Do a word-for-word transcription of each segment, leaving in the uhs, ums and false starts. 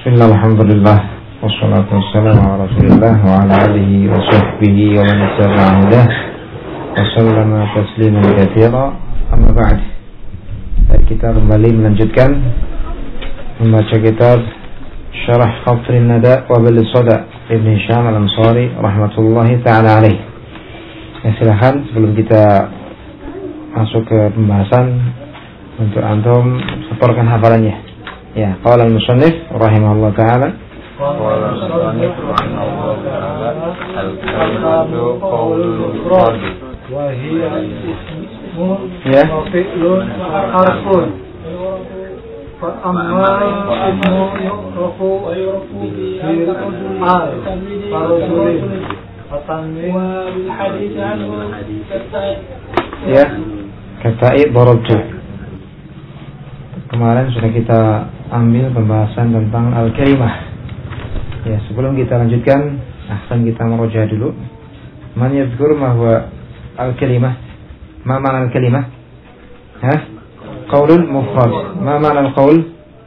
Bismillah, alhamdulillah, wassalatu wassalamu ala rasulillah wa ala alihi wa sahbihi wa man ittaba'a hudah wa sallama tasliman katsira. Amma ba'd. Kita kembali melanjutkan membaca kitab Syarah Qatrin Nada wa Bil Sada Ibn Hisham Al-Ansari rahmatullahi ta'ala alaih. Ya, silahkan sebelum kita masuk ke pembahasan untuk antum setorkan hafalannya. Ya, qala al-musannif rahimahullah ta'ala. Qala al-musannif rahimahullah ta'ala, al-kalimatu qawlul mufrad wa hiya ismun wa fi'lun harfun. Fa amma ismu yu'rafu wa yu'rafu bil al farsulin fatanwin wal hadits anhu ya katai darabtu. Kemarin sudah kita ambil pembahasan tentang al-kalimah. Ya, sebelum kita lanjutkan, ahsan kita meroja dulu. Man yadhkur ma huwa al-kalimah? Ma ma'na al-kalimah? Hah? Qaulun mufrad. Ma ma'na al-qaul?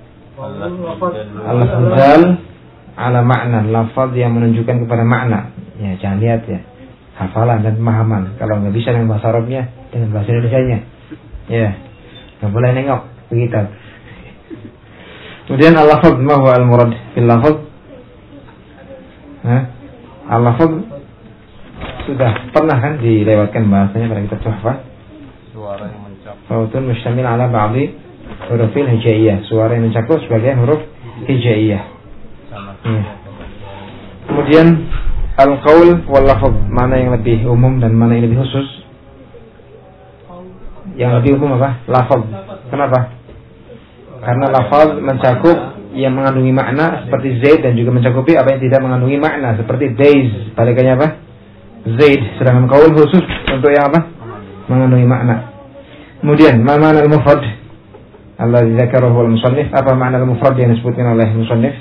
Al-lafzal ala ma'na, lafaz yang menunjukkan kepada makna. Ya, jangan lihat ya. Hafalan dan pemahaman. Kalau enggak bisa dengan bahasa Arabnya, dengan bahasa Indonesianya. Ya. Enggak boleh nengok begitu. Kemudian al-lafaz, ma huwa al-murad fil lafaz? Hah? Al-lafaz sudah pernah kan dilewatkan bahasanya pada kitab Tuhfah. Suara yang mencakup. Sautun mustamil ala ba'dhi hurufil hijaiyah. Suara yang mencakup sebagian huruf hijaiyah. Ya. Kemudian al-qaul wal lafaz, mana yang lebih umum dan mana yang lebih khusus? Yang lebih umum apa? Lafaz. Kenapa? Karena lafaz mencakup yang mengandungi makna seperti Zaid dan juga mencakupi apa yang tidak mengandungi makna seperti days. Balikannya apa? Zaid. Sedangkan qaul khusus untuk yang apa? Mengandungi makna. Kemudian ma ma'na al-mufrad alladzi dzakarahu al-musannif? Apa makna al-mufrad yang disebutkan oleh musannif?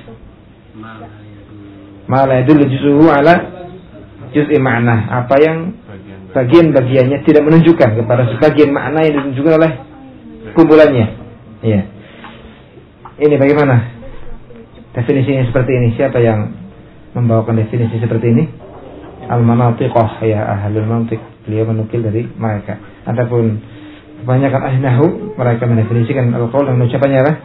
Ma la yadullu juz'uhu ala juz'i ma'na. Apa yang bagian-bagiannya tidak menunjukkan kepada sebagian makna yang ditunjukkan oleh kumpulannya. Iya. Ini bagaimana definisinya seperti ini? Siapa yang membawakan definisi seperti ini? Al-manatiqah, ya ahlul mantiq. Beliau menukil dari mereka. Adapun kebanyakan ahli nahwu, mereka mendefinisikan al-qaul dengan ucapannya apa?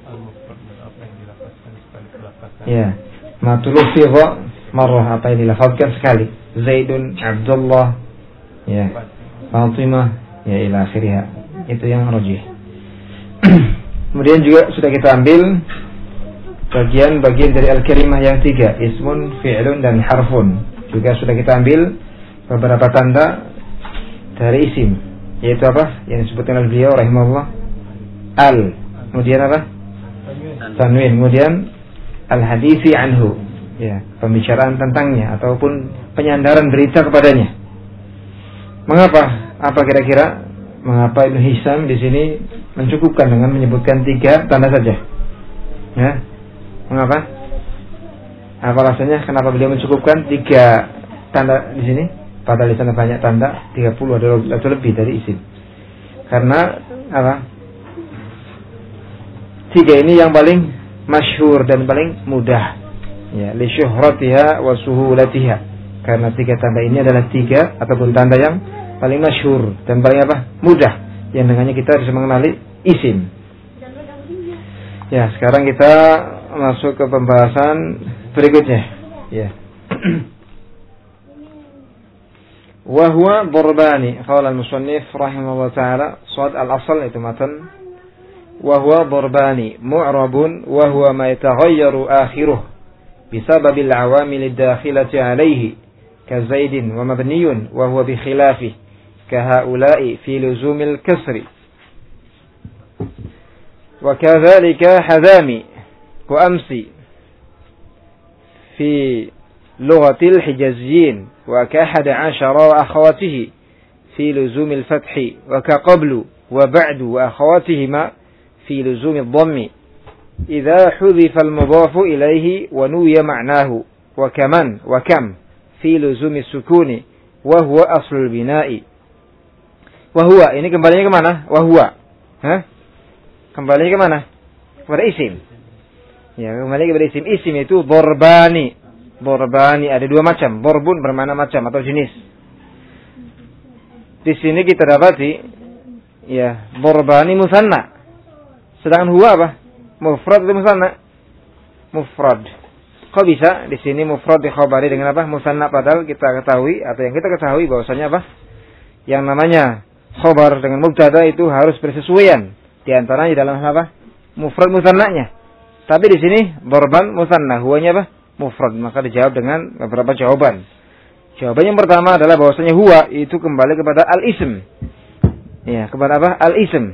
Ya, ma tulufidha marrah, apa yang dilafazkan sekali. Zaidun, Abdullah, ya, Fatimah, ya ila akhirnya. Itu yang rajih. Kemudian juga sudah kita ambil bagian-bagian dari al-kalimah yang tiga, ismun, fi'lun, dan harfun. Juga sudah kita ambil beberapa tanda dari isim, yaitu apa? Yang disebutkan oleh beliau rahimahullah, al, kemudian apa? Tanwin, kemudian al-hadisi anhu, ya, pembicaraan tentangnya ataupun penyandaran berita kepadanya. Mengapa? Apa kira-kira? Mengapa Ibn Hisham di sini mencukupkan dengan menyebutkan tiga tanda saja? Ya, mengapa? Apa alasannya? Kenapa beliau mencukupkan tiga tanda di sini? Padahal di sana banyak tanda, tiga puluh atau lebih dari isim. Karena apa? Tiga ini yang paling masyhur dan paling mudah. Ya, li syuhratiha wa suhulatiha. Karena tiga tanda ini adalah tiga ataupun tanda yang paling masyhur dan paling apa? Mudah, yang dengannya kita bisa mengenali isim. Ya, sekarang kita masuk ke pembahasan berikutnya. Ya. Wa huwa darbani, qala al-musannif rahimahullah ta'ala, shad al-asl itu matan. Wa huwa darbani mu'rabun wa huwa ma yataghayyaru akhiruh bisabab al-awamil ad-dakhilati alayhi ka Zaidin wa mabniyun wa huwa bi khilafihi كهؤلاء في لزوم الكسر وكذلك حذامي وأمسي في لغة الحجازيين وكأحد عشر وأخواته في لزوم الفتح وكقبل وبعد وأخواتهما في لزوم الضم إذا حذف المضاف إليه ونوي معناه وكمن وكم في لزوم السكون وهو أصل البناء. Wahwa, ini kembalinya kemana? Wahwa. Hah? Kembalinya kemana? Kepada isim. Ya, kembali kepada isim. Isim itu borbani. Borbani ada dua macam. Borbun bermakna macam atau jenis. Di sini kita dapati ya, borbani musanna. Sedangkan huwa apa? Mufrad atau musanna? Mufrad. Kok bisa di sini mufrad dikhabari dengan apa? Musanna, padahal kita ketahui atau yang kita ketahui bahwasanya apa? Yang namanya khabar dengan mubtada itu harus bersesuaian di antaranya dalam apa? Mufrad musannanya. Tapi di sini borban musanna, huwanya apa? Mufrad. Maka dijawab dengan beberapa jawaban. Jawaban yang pertama adalah bahwasanya huwa itu kembali kepada al-ism. Ya, kepada apa? Al-ism.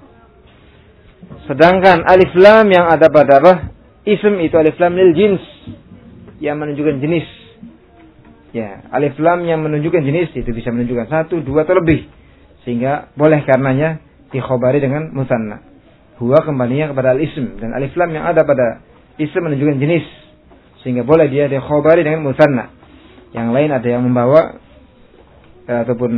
Sedangkan alif lam yang ada pada apa? Ism itu alif lam lil jins, yang menunjukkan jenis. Ya, alif lam yang menunjukkan jenis itu bisa menunjukkan satu, dua atau lebih. Sehingga boleh karenanya dikhobari dengan musanna. Huwa kembalinya kepada al-ism, dan alif lam yang ada pada ism menunjukkan jenis. Sehingga boleh dia dikhobari dengan musanna. Yang lain ada yang membawa eh, ataupun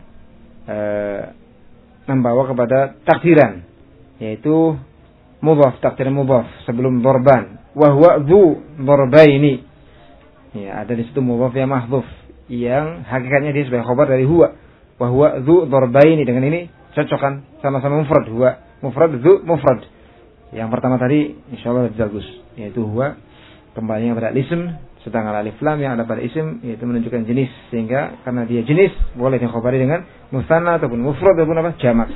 eh, membawa kepada takdiran, yaitu mudhaf, takdir mudhaf sebelum dorban. Wa huwa dzu dorbaini. Ya, ada di situ mudhaf yang mahdhuf yang hakikatnya dia sebagai khabar dari huwa. Wa huwa dzu dorbaini, dengan ini cocokkan sama-sama mufrad. Huwa mufrad, dzu mufrad. Yang pertama tadi insyaallah lebih bagus, yaitu huwa kembalinya pada ism, sedangkan alif lam yang ada pada ism yaitu menunjukkan jenis, sehingga karena dia jenis boleh dikhabari dengan musanna ataupun mufrad ataupun apa? Jamak.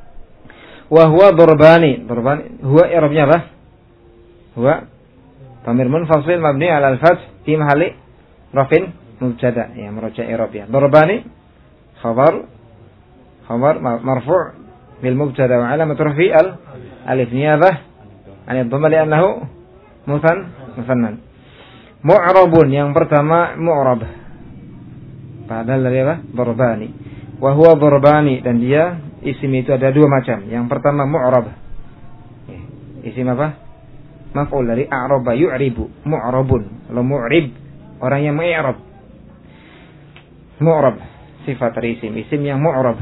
Wa huwa darbani. Darbani huwa i'rabnya apa? Huwa dhamir munfasil mabni 'ala al-fath fi mahalli rafin mubtada. Ya, meraja i'rab ya. Darbani khabar khabar marfu' bil mubtada wa 'alamat rafi' al alif niyabah an yadhamma li annahu musan musannan. Mu'rabun yang pertama mu'rab. Padahal dari apa? Darbani. Wa huwa darbani, dan dia isim itu ada dua macam. Yang pertama mu'rab. Isim apa? Maf'ul dari a'raba yu'ribu. Mu'rabun. Kalau mu'rib orang yang mengi'rab. Mu'rab sifat dari isim. Isim yang mu'rab.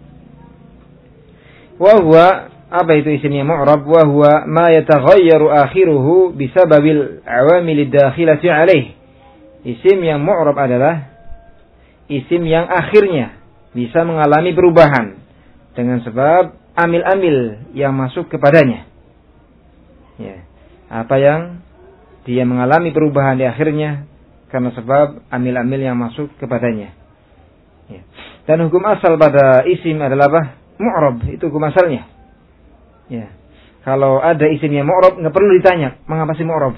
Wa huwa, apa itu isim yang mu'rab? Wa huwa ma yataghayyaru akhiruhu bisababil awamil dakhilati alaih. Isim yang mu'rab adalah isim yang akhirnya bisa mengalami perubahan dengan sebab amil-amil yang masuk kepadanya. Ya. Apa yang dia mengalami perubahan di akhirnya karena sebab amil-amil yang masuk kepadanya. Ya. Dan hukum asal pada isim adalah apa? Mu'rab, itu hukum asalnya. Ya. Kalau ada isim yang mu'rab, nggak perlu ditanya mengapa sih mu'rab.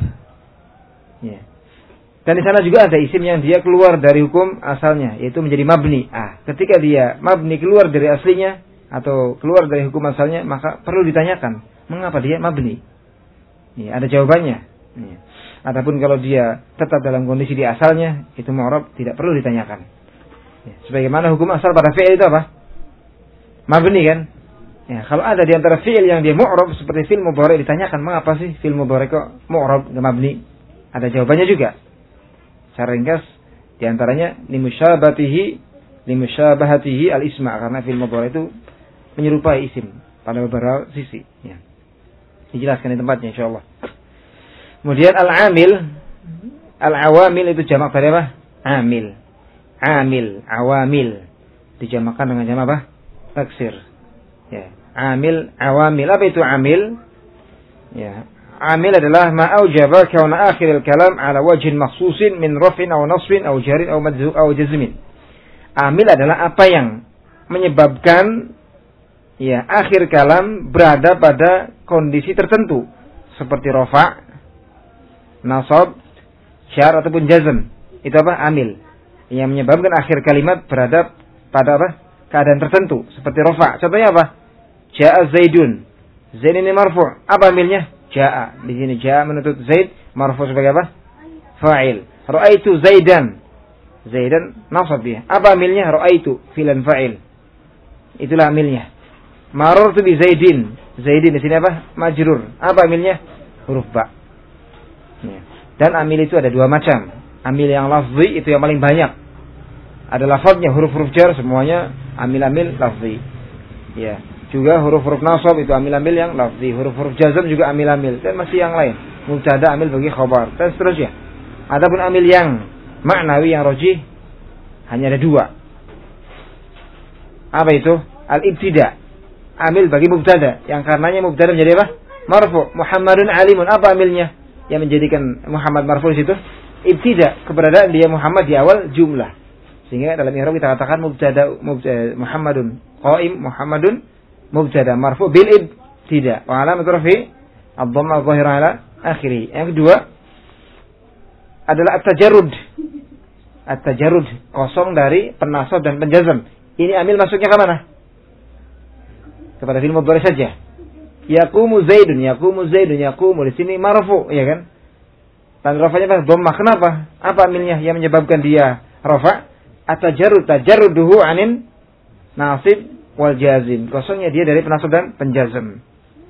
Ya. Dan di sana juga ada isim yang dia keluar dari hukum asalnya, yaitu menjadi mabni. Ah, ketika dia mabni keluar dari aslinya atau keluar dari hukum asalnya, maka perlu ditanyakan mengapa dia mabni. Ya, ada jawabannya. Ya. Adapun kalau dia tetap dalam kondisi di asalnya, itu mu'rab, tidak perlu ditanyakan. Ya. Sebagaimana hukum asal pada fi'il itu apa? Mabni kan? Ya, kalau ada di antara fi'il yang dia mu'rab seperti fi'il mudhari, ditanyakan mengapa sih fi'il mudhari kok mu'rab enggak mabni? Ada jawabannya juga. Secara ringkas di antaranya limusyabatihi limusyabahatihi al-isma, karena fi'il mudhari itu menyerupai isim pada beberapa sisi, ya. Dijelaskan di tempatnya insyaallah. Kemudian al-amil, al-awamil itu jamak dari apa? Amil. Amil, awamil dijamakkan dengan jamak apa? Taksir. Ya, amil, awamil. Apa itu amil? Ya, amil adalah ma aujaba kauna akhir al-kalam ala wajhin makhsusin min raf'in aw nasbin aw jarin aw majzum aw jazmin. Amil adalah apa yang menyebabkan ya akhir kalam berada pada kondisi tertentu seperti rafa', nasab, syar ataupun jazm. Itu apa? Amil. Yang menyebabkan akhir kalimat berada pada apa? Keadaan tertentu seperti rafa'. Contohnya apa? Ja'a Zaidun. Zaid ini marfu'. Apa amilnya? Ja'a. Di sini ja'a menuntut Zaid, marfu' sebagai apa? Fa'il. Ra'aitu Zaidan. Zaidan nasab dia. Apa amilnya? Ra'aitu fi'lan fa'il. Itulah amilnya. Marartu bi Zaidin. Zaidin di sini apa? Majrur. Apa amilnya? Huruf ba. Ya. Dan amil itu ada dua macam. Amil yang lafzi itu yang paling banyak. Ada lafadznya, huruf-huruf jar semuanya amil-amil lafzi. Ya. Juga huruf-huruf nasab itu amil-amil yang lafzi. Huruf-huruf jazm juga amil-amil. Dan masih yang lain. mubtada, amil bagi khabar, dan seterusnya. Adapun amil yang maknawi yang rajih hanya ada dua. Apa itu? Al-ibtida, amil bagi mubtada, yang karenanya mubtada menjadi apa? Marfu. Muhammadun alimun, apa amilnya yang menjadikan Muhammad marfu di situ? Ibtida, keberadaan dia Muhammad di awal jumlah. Sehingga dalam i'rab kita katakan mubtada, mubtada Muhammadun qaim, Muhammadun mubtada marfu bil ibtida wa alamat rafi ad-dhamma adh-dhahira ala akhiri. Yang kedua adalah at-tajarrud. At-tajarrud, kosong dari penasab dan penjazm. Ini amil masuknya ke mana? Kepada fi'il mudhari saja. Yaqumu Zaidun, yaqumu Zaidun, yaqumu di sini marfu, ya kan? Dan rafa'nya apa? Dhammah. Kenapa? Apa amilnya yang menyebabkan dia rafa'? At-tajarrud, tajarruduhu anin nasib wal jazim. Kosongnya dia dari penasab dan penjazm.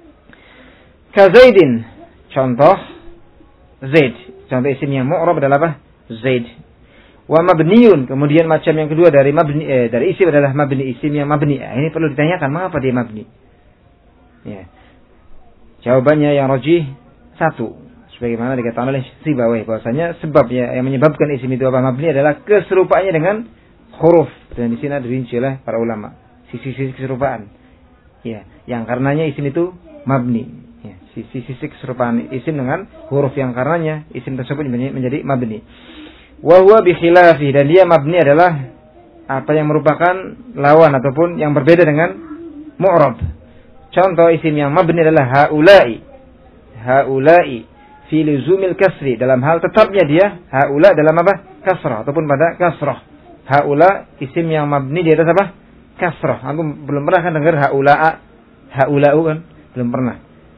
Ka Zaidin, contoh Zaid. Contoh isim yang mu'rab adalah apa? Zaid. Wa mabniyun, kemudian macam yang kedua dari mabni eh, dari isim adalah mabni, isim yang mabni. Eh, ini perlu ditanyakan mengapa dia mabni. Ya. Jawabannya yang rajih satu, sebagaimana dikatakan oleh Sibawayh, bahwasanya sebabnya yang menyebabkan isim itu apa mabni adalah keserupaannya dengan huruf, dan di sini dirinci oleh para ulama sisi-sisi keserupaan. Ya, yang karenanya isim itu mabni. Ya, sisi-sisi keserupaan isim dengan huruf yang karenanya isim tersebut menjadi mabni. Wa huwa bi khilafi, dan dia mabni adalah apa yang merupakan lawan ataupun yang berbeda dengan mu'rab. Contoh isim yang mabni adalah haula'i. Haula'i fi luzumil kasri, dalam hal tetapnya dia haula dalam apa? Kasrah ataupun pada kasrah. Haula isim yang mabni di atas apa? Kasrah. Aku belum pernah kan dengar haula'a, haula'u kan? Belum pernah.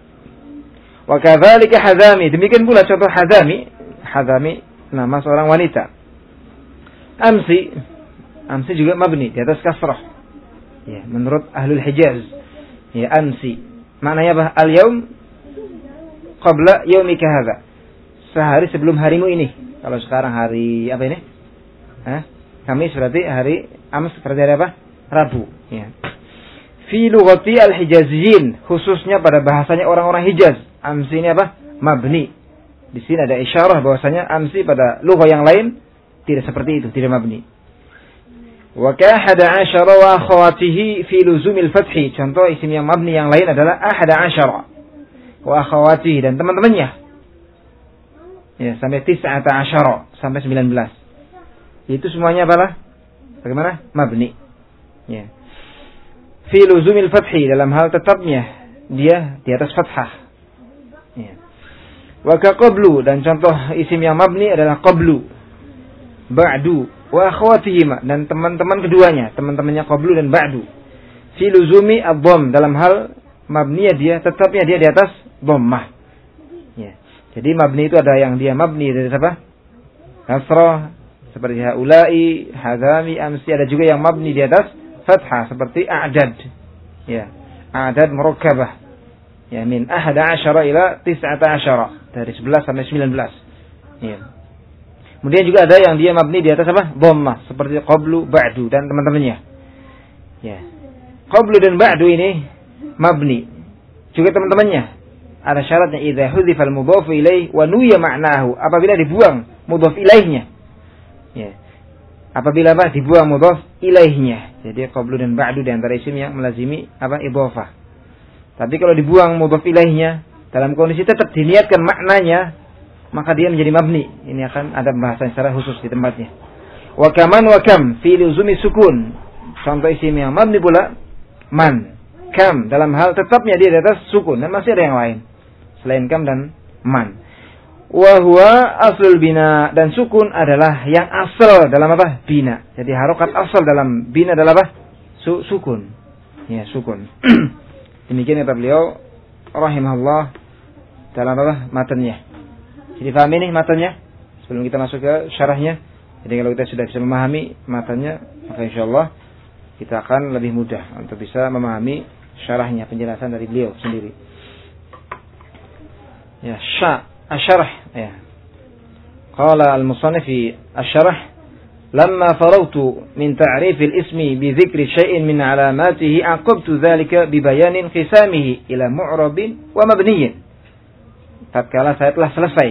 Wa kadzalika Hazami, demikian pula contoh Hazami. Hazami nama seorang wanita. Amsi, Amsi juga mabni di atas kasrah. Ya, menurut Ahlul Hijaz. Ya, Amsi. Maknanya apa? Al-yaum qabla yaumika hadza. Sehari sebelum harimu ini. Kalau sekarang hari apa ini? Hah? Kamis berarti hari Ams berarti hari apa? Rabu, ya. Fi lughati al-Hijaziyyin, khususnya pada bahasanya orang-orang Hijaz. Amsi ini apa? Mabni. Di sini ada isyarah bahwasanya amsi pada lughah yang lain tidak seperti itu, tidak mabni. Wa ka ahada asyara wa akhawatihi fi luzumil fathi. Contoh isim yang mabni yang lain adalah ahada asyara wa akhawatihi, dan teman-temannya. Ya, sampai tis'ata asyara, sampai sembilan belas. Itu semuanya apa? Bagaimana? Mabni. Ya. Fi luzumil fathi, dalam hal tetapnya dia di atas fathah. Ya. Wa ka qablu, dan contoh isim yang mabni adalah qablu, ba'du, wa akhwatihima, dan teman-teman keduanya, teman-temannya qablu dan ba'du. Fi luzumi ad-dhamm, dalam hal mabninya dia tetapnya dia di atas dhammah. Ya. Jadi mabni itu ada yang dia mabni dari apa? Kasrah seperti haula'i, hazami, amsi, ada juga yang mabni di atas fathah seperti a'dad. Ya. A'dad murakkabah. Ya, min ahada asyara ila tis'ata asyara, dari sebelas sampai sembilan belas. Ya. Kemudian juga ada yang dia mabni di atas apa? Dhammah, seperti qablu, ba'du, dan teman-temannya. Ya. Qablu dan ba'du ini mabni. Juga teman-temannya. Ada syaratnya, idza hudzifal mudhaf ilaih wa nuya ma'nahu, apabila dibuang mudhaf ilaihnya. Ya. Apabila apa? Dibuang mudhaf ilaihnya. Jadi qablu dan ba'du di antara isim yang melazimi apa? Idhafah. Tapi kalau dibuang mudhaf ilaihnya dalam kondisi tetap diniatkan maknanya, maka dia menjadi mabni. Ini akan ada pembahasan secara khusus di tempatnya. Wa kaman wa kam fi luzumi sukun. Contoh isim yang mabni pula man, kam, dalam hal tetapnya dia di atas sukun, dan masih ada yang lain selain kam dan man. Wa huwa aslul bina, dan sukun adalah yang asal dalam apa? Bina. Jadi harokat asal dalam bina adalah apa? Su sukun. Ya, sukun. Demikian kata beliau rahimahullah dalam apa? Matanya. Jadi paham ini matanya sebelum kita masuk ke syarahnya. Jadi kalau kita sudah bisa memahami matanya, maka insyaallah kita akan lebih mudah untuk bisa memahami syarahnya, penjelasan dari beliau sendiri. Ya, sya, asyarah, ya. Qala al-musannif fi asyarah, lamma farautu min ta'rif al-ismi bi dzikri syai'in min alamatihi aqabtu dzalika bi bayanin qisamihi ila mu'rabin wa mabniyin. tatkala saya telah selesai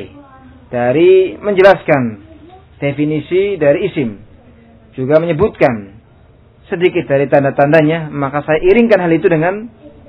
dari menjelaskan definisi dari isim, juga menyebutkan sedikit dari tanda-tandanya, maka saya iringkan hal itu dengan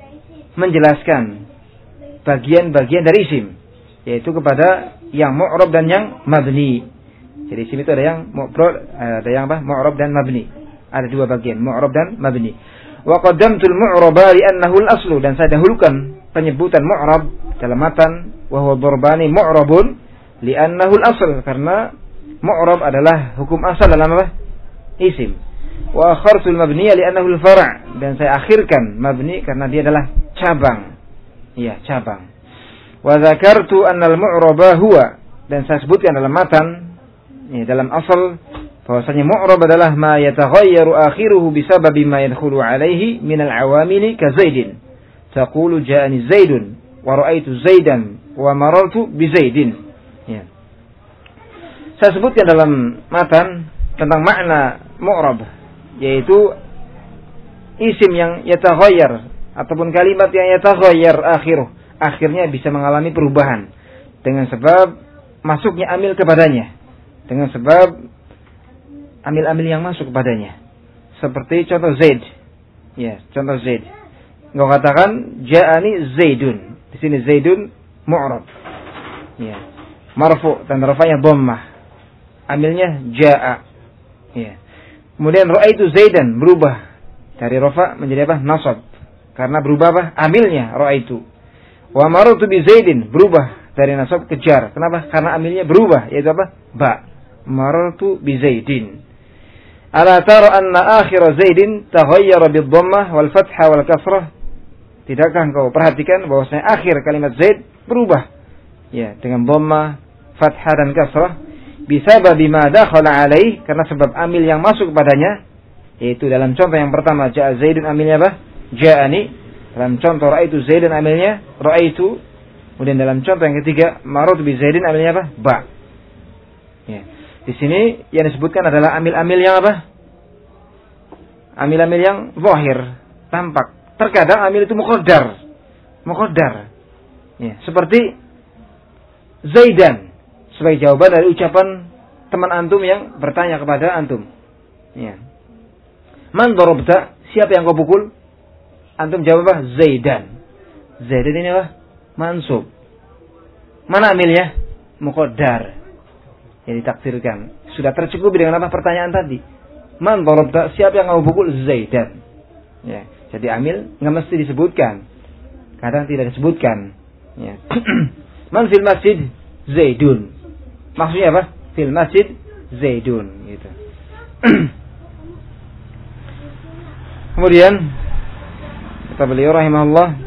menjelaskan bagian-bagian dari isim, yaitu kepada yang mu'rab dan yang mabni. Jadi isim itu ada yang mu'rab, ada yang apa? Mu'rab dan mabni. Ada dua bagian, mu'rab dan mabni. Wa qaddamtul mu'raba li'annahu al-aslu, dan saya dahulukan penyebutan mu'rab dalam matan, wa huwa darbani mu'rabun li'annahu al-asl, karena mu'rab adalah hukum asal dalam apa? Isim. Wa akhartul mabniya li'annahu al-far', dan saya akhirkan mabni karena dia adalah cabang. Iya, cabang. Wa dzakartu anna al-mu'raba huwa, dan saya sebutkan dalam matan, ya, dalam asal bahwasanya mu'rab adalah ma yataghayyaru akhiruhu bisababi ma yadkhulu alaihi min al-awamili ka Zaidin. Taqulu ja'ani Zaidun wa ra'aitu Zaidan wa marartu bi Zaidin. Ya. Saya sebutkan dalam matan tentang makna mu'rab, yaitu isim yang yataghayyar ataupun kalimat yang yataghayyar akhiruh, akhirnya bisa mengalami perubahan dengan sebab masuknya amil kepadanya, dengan sebab amil-amil yang masuk kepadanya. Seperti contoh Zaid. Ya, contoh Zaid. Engkau katakan ja'ani Zaidun. Di sini Zaidun mu'rab. Ya. Marfu, dan rafa'nya dhammah. Amilnya ja'a. Ya. Kemudian ra'aitu Zaidan, berubah dari rafa' menjadi apa? Nasab. Karena berubah apa? Amilnya ra'aitu. Wa marartu bi Zaidin, berubah dari nasab ke jar. Kenapa? Karena amilnya berubah, yaitu apa? Ba. Marartu bi Zaidin. Ala tara anna akhir Zaidin taghayyara bid-dhammah wal fathah wal kasrah? Tidakkah engkau perhatikan bahwasanya akhir kalimat Zaid berubah, ya, dengan dhammah, fathah dan kasrah, bisababi ma dakhala alaih, karena sebab amil yang masuk kepadanya, yaitu dalam contoh yang pertama ja'a Zaidun, amilnya apa? Ja'ani. Dalam contoh ra'aitu Zaidan, amilnya ra'aitu. Kemudian dalam contoh yang ketiga marartu bi Zaidin, amilnya apa? Ba. Ya. Di sini yang disebutkan adalah amil-amil yang apa? Amil-amil yang zahir, tampak. Terkadang amil itu muqaddar. Muqaddar. Ya, seperti Zaidan, sebagai jawaban dari ucapan teman antum yang bertanya kepada antum. Ya. Man darabta? Siapa yang kau pukul? Antum jawab apa? Zaidan. Zaidan ini apa? Mansub. Mana amilnya? Muqaddar. Yang ditakdirkan. Sudah tercukupi dengan apa pertanyaan tadi. Man darabta? Siapa yang kamu pukul? Zaidan. Ya. Jadi amil nggak mesti disebutkan. Kadang tidak disebutkan. Ya. Man fil masjid? Zaidun. Maksudnya apa? Fil masjid Zaidun. Gitu. Kemudian kata beliau rahimahullah,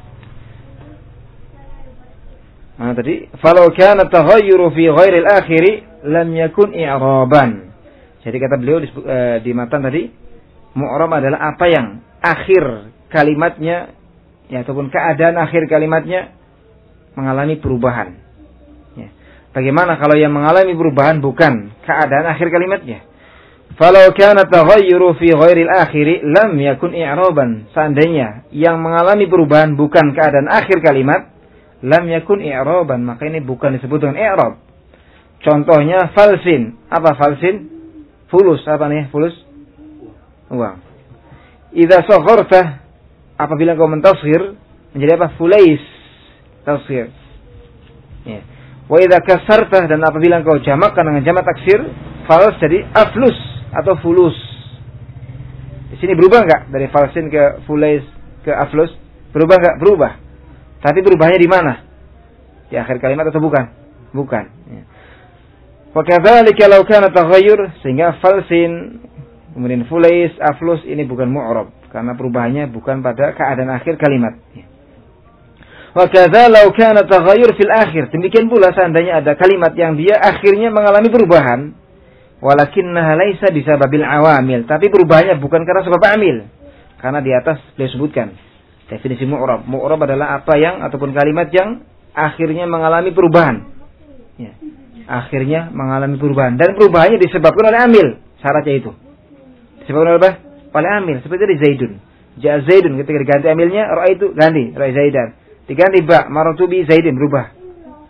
mana tadi? Falau kana taghayyuru fi ghairi al-akhir lam yakun i'raban. Jadi kata beliau di, uh, di matan tadi, mu'rab adalah apa yang akhir kalimatnya, ya, ataupun keadaan akhir kalimatnya mengalami perubahan. Ya. Bagaimana kalau yang mengalami perubahan bukan keadaan akhir kalimatnya? Falau kana taghayyuru fi ghairi al-akhir lam yakun i'raban. Seandainya yang mengalami perubahan bukan keadaan akhir kalimat, lam yakun i'raban, maka ini bukan disebut dengan i'rab. Contohnya falsin. Apa falsin? Fulus. Apa nih fulus? Uang. Idza sagharta, apabila kau mentasghir menjadi apa? Fulais. Tasghir. Ya. Wa idza kasarta, dan apabila kau jamakkan dengan jamak taksir, fals jadi aflus atau fulus. Di sini berubah enggak dari falsin ke fulais ke aflus? Berubah enggak? Berubah. Tapi berubahnya di mana? Di akhir kalimat atau bukan? Bukan. Ya. Wa kadzalika law kana taghayyur, sehingga falsin kemudian fulais, aflus ini bukan mu'rab karena perubahannya bukan pada keadaan akhir kalimat. Ya. Wa kadza law kana taghayyur fil akhir, demikian pula seandainya ada kalimat yang dia akhirnya mengalami perubahan, walakinnaha laisa bisababil awamil, tapi perubahannya bukan karena sebab amil. Karena di atas beliau sebutkan definisi mu'rab. Mu'rab adalah apa yang ataupun kalimat yang akhirnya mengalami perubahan. Ya. Akhirnya mengalami perubahan, dan perubahannya disebabkan oleh amil. Syaratnya itu disebabkan oleh apa? Oleh amil. Seperti di Zaidun. Ja Zaidun, ketika diganti amilnya ra itu ganti ra Zaidan. Diganti ba marartu bi Zaidin, berubah.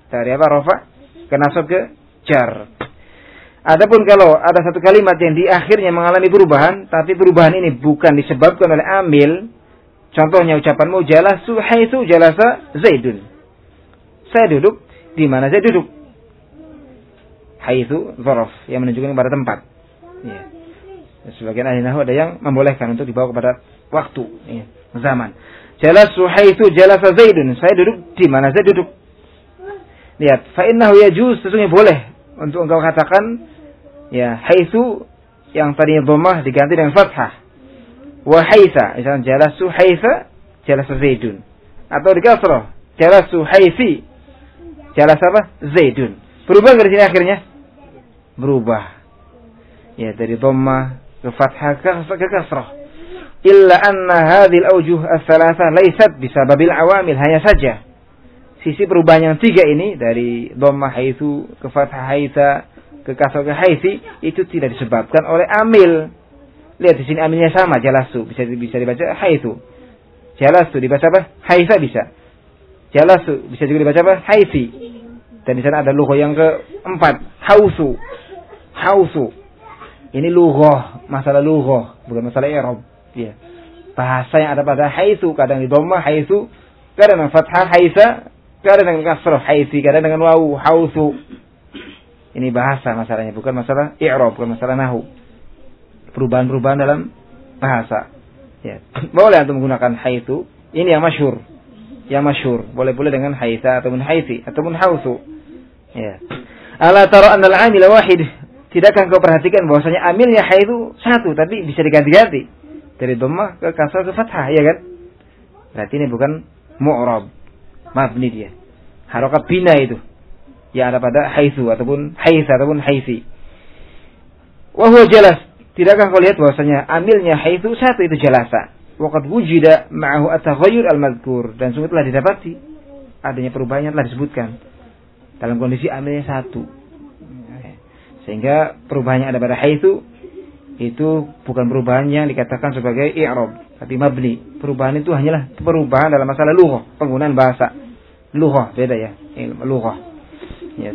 Dari apa? Rafa ke nasab ke jar. Adapun kalau ada satu kalimat yang di akhirnya mengalami perubahan, tapi perubahan ini bukan disebabkan oleh amil, contohnya ucapanmu jalasu haitsu jalasa Zaidun. Saya duduk di mana saya duduk. Haitsu dzaraf yang menunjukkan kepada tempat. Ya. Sebagian ahli nahwu ada yang membolehkan untuk dibawa kepada waktu, ya, zaman. Jalasu haitsu jalasa Zaidun. Saya duduk di mana saya duduk. Lihat, fa innahu yajuz, sesungguhnya boleh untuk engkau katakan ya haitsu yang tadinya dhammah diganti dengan fathah. Wa haitsa, misalnya jalasu haitsa jalasa Zaidun. Atau di kasrah, jalasu haitsi jalasa apa? Zaidun. Berubah dari sini akhirnya? Berubah. Ya, dari dhammah ke fathah ke kasrah. Illa anna hadhil awjuh ats-tsalatsa laysat bisababil awamil, hanya saja sisi perubahan yang tiga ini dari dhammah haitsu ke fathah haitsa ke kasrah ke haitsi itu tidak disebabkan oleh amil. Lihat di sini amilnya sama, jalasu bisa bisa dibaca haitsu. Jalasu dibaca apa? Haitsa bisa. Jalasu bisa juga dibaca apa? Haitsi. Dan di sana ada lughah yang keempat, hausu. Hausu. Ini lughah, masalah lughah, bukan masalah i'rab. Ya. Bahasa yang ada pada haitsu, kadang di dhammah haitsu, kadang dengan fathah haitsa, kadang dengan kasrah haitsi, kadang dengan wawu hausu. Ini bahasa masalahnya, bukan masalah i'rab, bukan masalah nahwu. Perubahan-perubahan dalam bahasa. Ya. Boleh untuk menggunakan haitsu, ini yang masyhur. Yang masyhur, boleh-boleh dengan haitsa ataupun haitsi ataupun hausu. Ya. Ala tara anna al-amil wahid. Tidakkah kau perhatikan bahwasanya amilnya haitsu satu tapi bisa diganti-ganti dari dhammah ke kasrah ke fathah, ya kan? Berarti ini bukan mu'rab, mabni dia. Harakat bina itu yang ada pada haitsu ataupun haitsa ataupun haitsi. Wa huwa jalas. Tidakkah kau lihat bahwasanya amilnya haitsu satu itu jalasa. Wa qad wujida ma'ahu at-taghayyur al-madhkur, dan sungguh telah didapati adanya perubahan yang telah disebutkan dalam kondisi amilnya satu. Sehingga perubahan yang ada pada haitsu itu bukan perubahan yang dikatakan sebagai i'rab, tapi mabni. Perubahan itu hanyalah perubahan dalam masalah lughah, penggunaan bahasa. Lughah beda ya, ilmu lughah. Ya.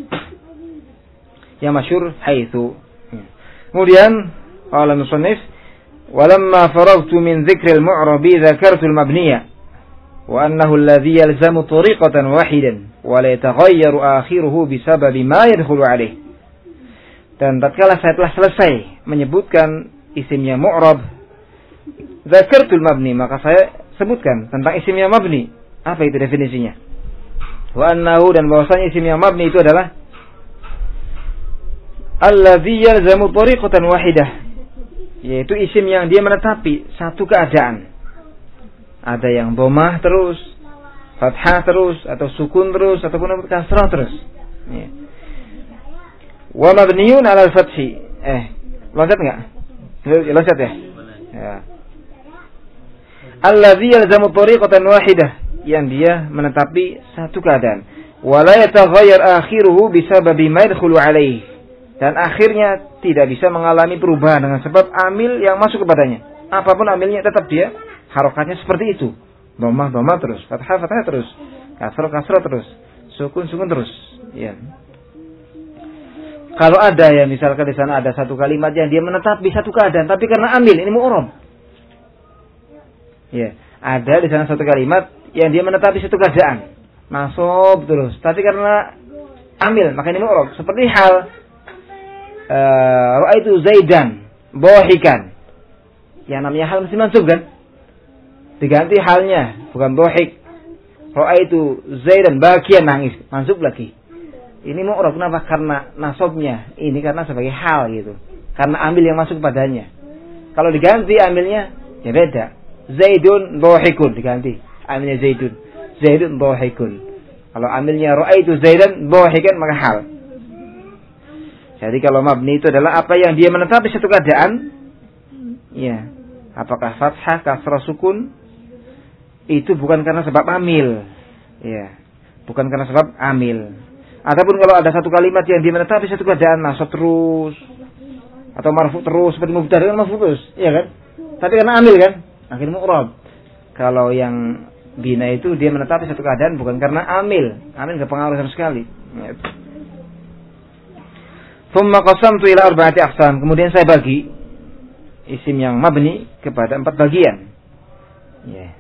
Yang masyhur haitsu. Kemudian qala musannif, "Walamma faragtu min dzikril mu'rabi dzakartu al-mabniya wa annahu alladhi yalzamu tariqatan wahidan wa la yataghayyaru akhiruhu bisababi ma yadkhulu alayh." Dan tatkala saya telah selesai menyebutkan isimnya mu'rab, dzakartul mabni, maka saya sebutkan tentang isimnya mabni. Apa itu definisinya? Wa annahu, dan bahwasanya isimnya mabni itu adalah alladzi yalzamu tariqatan wahidah, yaitu isim yang dia menetapi satu keadaan. Ada yang dhammah terus, fathah terus, atau sukun terus, ataupun kasrah terus. Ya. Wa mabniyun 'ala al-fathi. Eh, loncat enggak? Loncat ya? Ya. Allazi yalzamu tariqatan wahidah, yang dia menetapi satu keadaan. Wa la yataghayyar akhiruhu bisababi ma yadkhulu alaihi. Dan akhirnya tidak bisa mengalami perubahan dengan sebab amil yang masuk kepadanya. Apapun amilnya tetap dia harokatnya seperti itu. Dhammah dhammah terus, fathah fathah terus, kasrah kasrah terus, sukun sukun terus. Ya. Kalau ada ya, misalkan di sana ada satu kalimat yang dia menetapi satu keadaan, tapi karena amil, ini mu'rab. Ya, ada di sana satu kalimat yang dia menetapi satu keadaan, nasab terus, tapi karena amil, maka ini mu'rab. Seperti hal uh, ra'aitu Zaidan dhahikan. Yang namanya hal mesti mansub kan? Diganti halnya, bukan dhahik. Ra'aitu Zaidan bakian, nangis, mansub lagi. Ini mu'rab, kenapa? Karena nasabnya ini karena sebagai hal gitu. Karena amil yang masuk padanya. Kalau diganti amilnya ya beda. Zaidun dhahikun diganti. Amilnya Zaidun. Zaidun dhahikun. Kalau amilnya ra'aitu Zaidan dhahikan maka hal. Jadi kalau mabni itu adalah apa yang dia menetapi satu keadaan. Ya. Apakah fathah, kasrah, sukun? Itu bukan karena sebab amil. Ya. Bukan karena sebab amil. Ataupun kalau ada satu kalimat yang dia menetapi satu keadaan, nasab terus atau marfu terus, seperti mubtada kan marfu terus, iya kan? Tapi karena amil kan, akhirnya mu'rab. Kalau yang Bina itu dia menetapi satu keadaan bukan karena amil. Amil enggak pengaruh sama sekali. Thumma qasamtu ila arba'ati aqsam. Kemudian saya bagi isim yang mabni kepada empat bagian. Ya.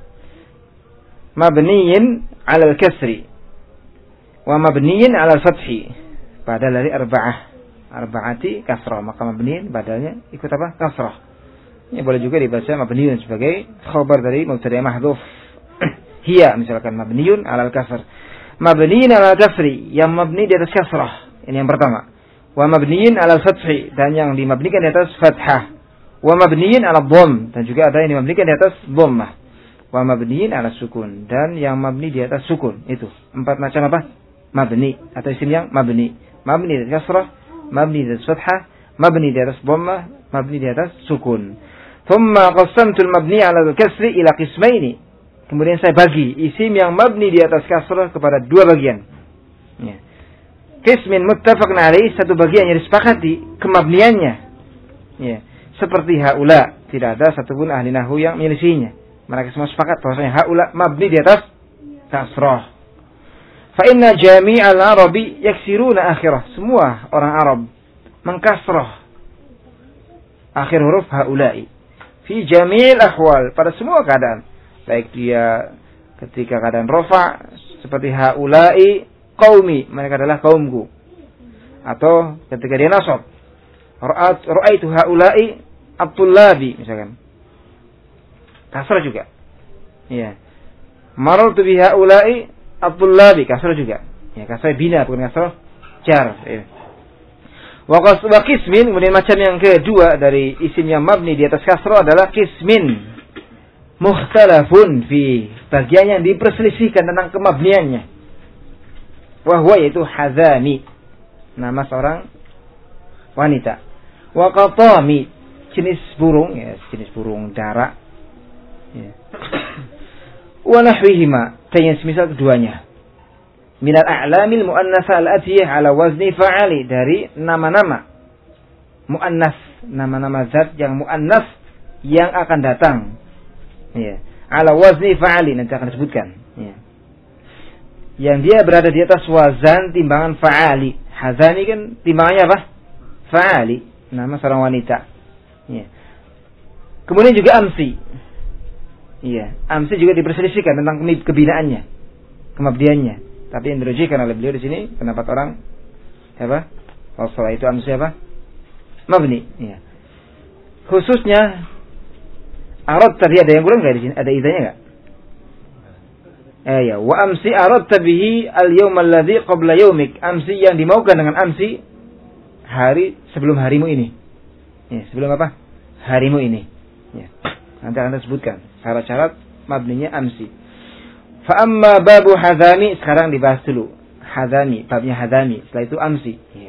Mabniyin 'ala al-kasri wa mabniyin 'ala al-fathi. Badal dari arba'ah. Arba'ati kasrah, maka mabniyin badalnya ikut apa? Kasrah. Ini boleh juga dibaca mabniyun sebagai khabar dari mubtada mahdhuf. Hiya misalkan mabniyun 'ala al-kasr. Mabniyin 'ala al-kasri, yang mabni di atas kasrah. Ini yang pertama. Wa mabniyin 'ala al-fathi, dan yang dimabnikan di atas fathah. Wa mabniyin 'ala dhamm, dan juga ada yang dimabnikan di atas dhammah. Wa mabniyin 'ala sukun, dan yang mabni di atas sukun. Itu empat macam apa? Mabni atau isim yang mabni. Mabni di atas kasrah, mabni di atas fathah, mabni di atas dhammah, mabni di atas sukun. Thumma qasamtu al-mabni 'ala al-kasri ila qismaini. Kemudian saya bagi isim yang mabni di atas kasrah kepada dua bagian. Ya. Qismin muttafaqun 'alaih, satu bagian yang disepakati kemabniannya. Ya. Seperti haula, tidak ada satupun ahli nahwu yang menyelisihinya. Mereka semua sepakat bahwasanya haula mabni di atas kasrah. Fa inna jami'al arabi yaksiruna akhirah. Semua orang Arab mengkasrah akhir huruf haula'i fi jami'il ahwal, pada semua keadaan. Baik dia ketika keadaan rafa seperti haula'i qaumi, mereka adalah kaumku. Atau ketika dia nasab, ra'at ra'aitu haula'i at-tullabi misalkan. Kasrah juga. Iya. Marartu bi haula'i at-tullabi, kasrah juga. Ya, kasrah bina bukan kasrah jar. Ya. Wa qismin, kemudian macam yang kedua dari isim yang mabni di atas kasrah adalah qismin mukhtalafun fi, bagian yang diperselisihkan tentang kemabniannya. Wa huwa yaitu hazami, nama seorang wanita. Wa qatami, jenis burung, ya, jenis burung dara. Ya. Wa nahwihima, dan yang semisal keduanya. Minal a'lamil mu'annasa al-atiyah ala wazni fa'ali, dari nama-nama mu'annas, nama-nama zat yang mu'annas yang akan datang. Ya. Ala wazni fa'ali, nanti akan disebutkan. Ya. Yang dia berada di atas wazan timbangan fa'ali. Hazani kan timbangannya apa? Fa'ali, nama seorang wanita. Ya. Kemudian juga amsi. Iya, amsi juga diperselisihkan tentang kebinaannya, kemabdiannya. Tapi yang dirujikan oleh beliau di sini pendapat orang apa? Kalau itu amsi apa? Mabni. Iya. Khususnya arad tadi ada yang kurang nggak di sini? Ada idanya nggak? Eh ya, wa amsi arad bihi al-yawm alladhi qabla yawmik. Amsi yang dimaukan dengan amsi hari sebelum harimu ini. Ya, sebelum apa? Harimu ini. Ya. Nanti akan disebutkan syarat-syarat mabninya amsi. Fa amma babu hadami, sekarang dibahas dulu. Hadami, babnya hadami. Setelah itu amsi. Ya.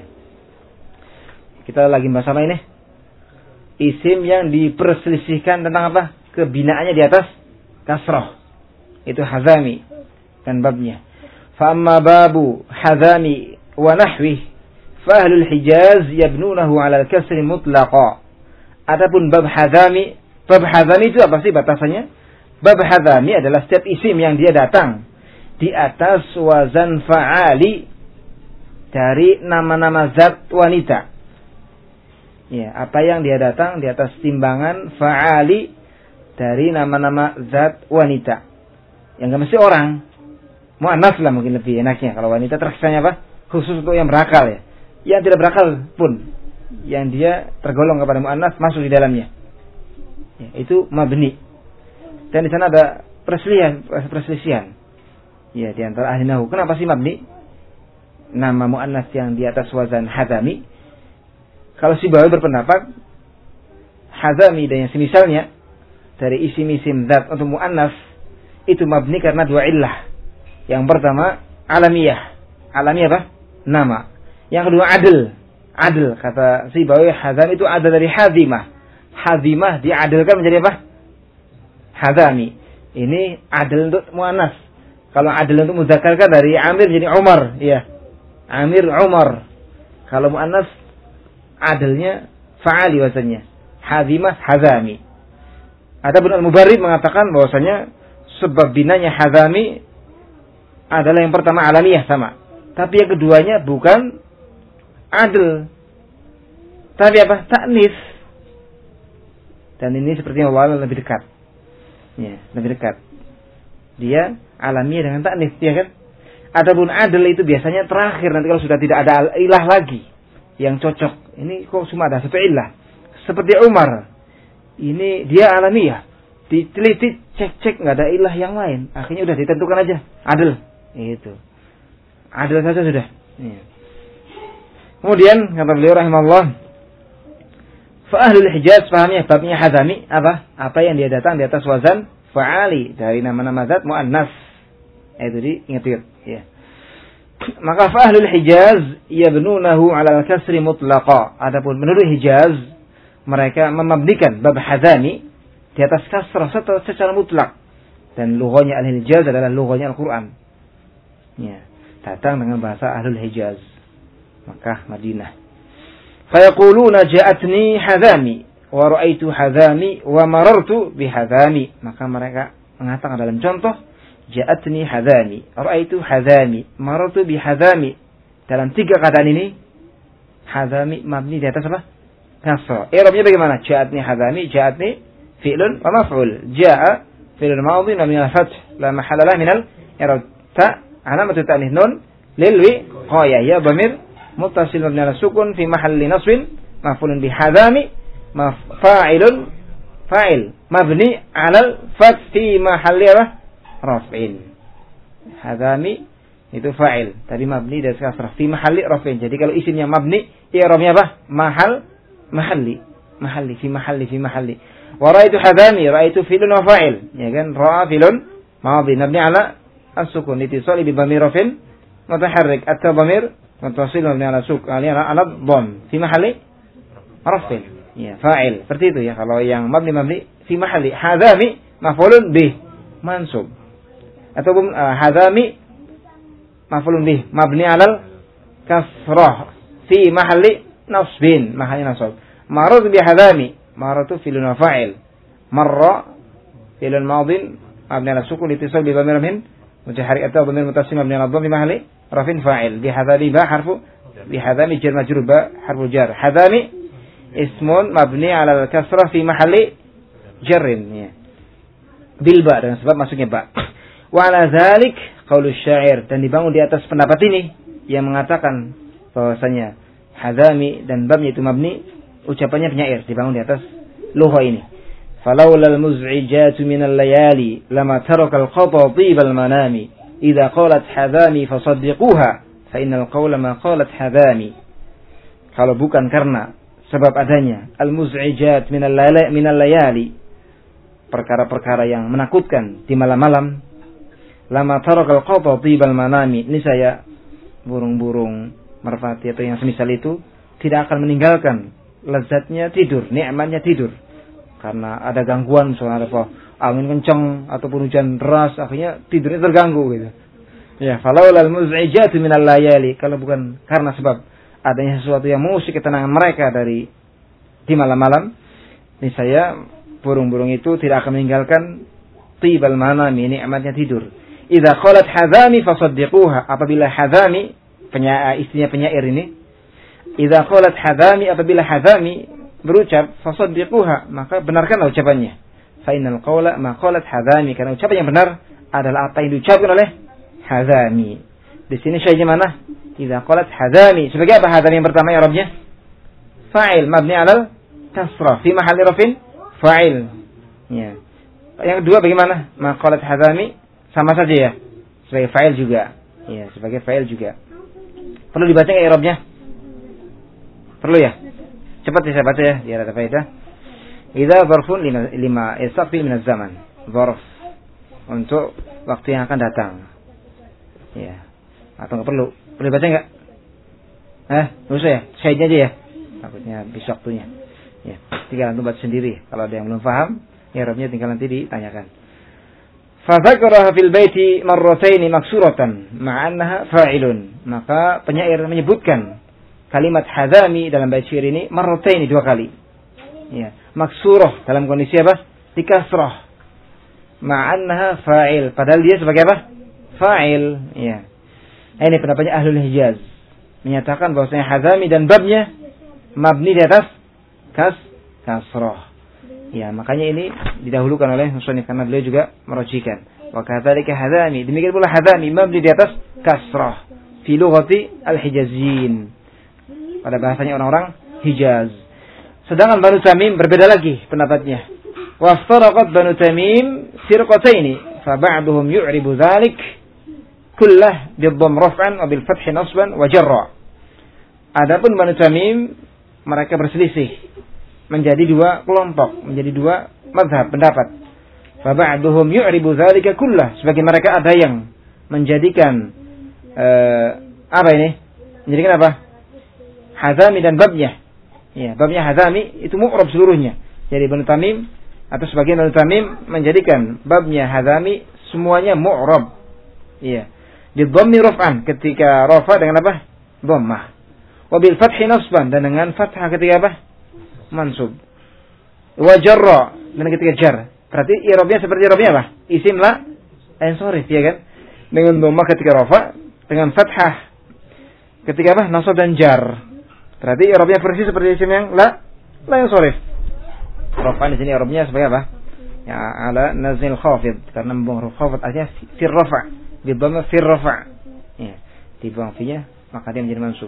Kita lagi bahas apa ini? Isim yang diperselisihkan tentang apa? Kebinaannya di atas kasrah. Itu hadami dan babnya. Fa amma babu hadami wa nahwih fa ahlul Hijaz yabnunahu 'ala al-kasri mutlaqa. Adapun bab hadami, bab hadami itu apa sih batasannya? Bab hadami adalah setiap isim yang dia datang di atas wazan fa'ali dari nama-nama zat wanita. Ya, apa yang dia datang di atas timbangan fa'ali dari nama-nama zat wanita. Yang enggak mesti orang. Mu'annas lah mungkin lebih enaknya. Kalau wanita terkesannya apa? Khusus untuk yang berakal ya. Yang tidak berakal pun, yang dia tergolong kepada mu'annas masuk di dalamnya. Ya, itu mabni. Dan di sana ada perselisihan, perselisihan. Ya, di antara ahli nahwu. Kenapa sih mabni? Nama mu'annas yang di atas wazan hadami. Kalau Sibawi berpendapat hadami dan yang semisalnya dari isim-isim zat untuk mu'annas itu mabni karena dua illah. Yang pertama alamiyah. Alamiyah apa? Nama. Yang kedua adil. Adil, kata Sibawi, hadami itu adil dari hadimah. Hadimah diadilkan menjadi apa? Hadami. Ini adil untuk mu'annas. Kalau adil untuk muzakkar kan dari Amir jadi Umar, iya. Amir Umar. Kalau mu'annas adilnya fa'ali wazannya. Hadimah hadami. Adapun Al-Mubarrid mengatakan bahwasanya sebab binanya Hazami adalah yang pertama alamiyah sama. Tapi yang keduanya bukan adl. Tapi apa? Ta'nis. Dan ini sepertinya wala lebih dekat. Ya, lebih dekat. Dia alamiah dengan ta'nis, ya kan? Adapun adl itu biasanya terakhir, nanti kalau sudah tidak ada ilah lagi yang cocok. Ini kok cuma ada satu ilah. Seperti Umar. Ini dia alamiah. Diteliti, cek-cek nggak ada ilah yang lain. Akhirnya udah ditentukan aja. Adl. Itu. Adl saja sudah. Ya. Kemudian kata beliau rahimahullah, fa ahlul Hijaz pahamnya babnya Hazami apa? Apa yang dia datang di atas wazan fa'ali dari nama-nama zat muannas. Itu diingat-ingat, ya. Maka fa ahlul Hijaz yabnunahu 'ala al-kasri mutlaqa. Adapun penduduk Hijaz mereka memabnikan bab Hazami di atas kasrah secara mutlak. Dan lughahnya al-Hijaz adalah lughahnya Al-Qur'an. Ya, datang dengan bahasa ahlul Hijaz. Makkah, Madinah. Fayaquluna ja'atni Hazami wa ra'aitu Hazami wa marartu bi Hazami. Maka mereka mengatakan dalam contoh ja'atni Hazami, ra'aitu Hazami, marartu bi Hazami. Dalam tiga keadaan ini Hazami mabni di atas apa? Kasrah. I'rabnya bagaimana? Ja'atni Hazami, ja'atni fi'lun wa maf'ul. Ja'a fi'lun madhi mabni al-fath la mahalla lahu min al-i'rab. Ta alamatu ta'nits nun lil wiqayah ya dhamir muttasil mabni ala sukun fi mahalli nasbin maf'ulun bi Hazami fa'ilun fa'il mabni ala al-fath fi mahalli raf'in. Hazami itu fa'il tadi mabni dari kasrah fi mahalli raf'in. Jadi kalau isimnya mabni i'rabnya apa? Mahal mahalli mahalli fi mahalli fi mahalli. Wa ra'aitu Hazami, ra'aitu fi'lun wa fa'il. Ya kan? Ra'a fi'lun madhi mabni ala as-sukun litisali bi dhamir raf'in mutaharrik atau dhamir muttasil mabni ala sukun ala ala dhamm fi mahalli raf'in. Ya, fa'il. Seperti itu ya. Kalau yang mabni mabni fi mahalli Hazami maf'ulun bih mansub. Ataupun uh, Hazami maf'ulun bih mabni ala kasrah fi mahalli nasbin, mahalli nasab. Marartu bi Hazami, marartu fi'lun wa fa'il. Marra fi'lun madhin mabni ala sukun litisal bi dhamir min mutaharrik atau dhamir muttasil mabni ala dhamm fi mahalli rafin fa'il. Bi Hazami ba harfu bi Hazami jar majrur ba harfu jar. Hazami ismun mabni ala al-kasrah fi mahalli jarrin ya. Bil ba dengan sebab masuknya ba. Wa ala dzalik qaulu syair, dan dibangun di atas pendapat ini yang mengatakan bahwasanya Hazami dan babnya itu mabni, ucapannya penyair dibangun di atas lughah ini. Falaulal muz'ijatu minal layali lama tarakal qata tibal manami idza qalat Hazami fasaddiquha fa innal qawla ma qalat Hazami. Kalau bukan karena sebab adanya al-muz'ijat minal layali minal layali, perkara-perkara yang menakutkan di malam-malam, lama tarakal qata tibal manami, ini saya burung-burung merpati atau yang semisal itu tidak akan meninggalkan lezatnya tidur, nikmatnya tidur. Karena ada gangguan, misalnya ada angin kencang ataupun hujan deras, akhirnya tidurnya terganggu gitu. Ya, falaulal muz'ijatu minal layali, kalau bukan karena sebab adanya sesuatu yang mengusik ketenangan mereka dari di malam-malam, ini saya burung-burung itu tidak akan meninggalkan tibal manami, nikmatnya tidur. Idza qalat Hazami fasaddiquha, apabila Hazami penyair, istrinya penyair ini, idza qalat Hazami, apabila Hazami berucap fasaddiquha, maka benarkanlah ucapannya. Fa innal qawla ma qalat Hazami, karena ucapan yang benar adalah apa yang diucapkan oleh Hazami. Di sini syahidnya mana? Idza qalat Hazami, sebagai apa Hazami yang pertama i'rabnya? Fa'il mabni 'alal kasrah fi mahalli rafin fa'il. Ya. Yang kedua bagaimana? Ma qalat Hazami, sama saja ya, sebagai fa'il juga. Ya, sebagai fa'il juga. Perlu dibaca enggak i'rabnya? Perlu ya? Cepat saya baca ya, biar ada faedah. Idza dzarfun lima, lima istaqbil min az-zaman. Dzarf untuk waktu yang akan datang. Ya. Atau enggak perlu? Perlu dibaca enggak? Eh, enggak usah ya. Syahidnya aja ya. Takutnya habis waktunya. Ya, tinggal antum baca sendiri. Kalau ada yang belum paham, i'rabnya tinggal nanti ditanyakan. Fa dzakaraha fil baiti marratayn maksuratan ma'annaha fa'ilun. Maka penyair menyebutkan kalimat Hazami dalam bait syair ini marratayn, dua kali. Ya, maksurah dalam kondisi apa? Dikasrah. ma'annaha fa'il. Padahal dia sebagai apa? Fa'il. Ya. Ini pendapatnya Ahlul Hijaz. Menyatakan bahwasanya hazami dan babnya mabni di atas kas kasrah. Ya, makanya ini didahulukan oleh musannif karena beliau juga merojikan. Wa kadzalika hazami. Demikian pula hazami mabni di atas kasrah. Fi lughati al-Hijaziyyin. Pada bahasanya orang-orang Hijaz. Sedangkan Banu Tamim berbeda lagi pendapatnya. Waftaraqat Banu Tamim firqataini, fa ba'duhum yu'ribu dzalik kullah bidhamm raf'an wa bil fath nasban wa jarra. Adapun Banu Tamim mereka berselisih menjadi dua kelompok, menjadi dua mazhab pendapat. Fa ba'duhum yu'ribu dzalika kullah, sebagian mereka ada yang menjadikan uh, apa ini? Menjadikan apa? Hazami dan babnya. Ya, babnya hazami itu mu'rab seluruhnya. Jadi Banu Tamim atau sebagian Banu Tamim menjadikan babnya hazami semuanya mu'rab. Iya. Di dhammi raf'an ketika rafa dengan apa? Dhammah. Wa bil fathi nasban dan dengan fathah ketika apa? Mansub. Wa jarra dan ketika jar. Berarti i'rabnya seperti i'rabnya apa? Isim la ansharif, ya kan? Dengan dhammah ketika rafa, dengan fathah ketika apa? Nasab dan jar. Berarti i'rabnya persis seperti isim yang la la ansharif. Rafa di sini i'rabnya sebagai apa? Ya, ala nazil khafid, karena membuang huruf khafid artinya fir rafa, di dhamma fir rafa. Ya, dibuang fi-nya maka dia menjadi mansub.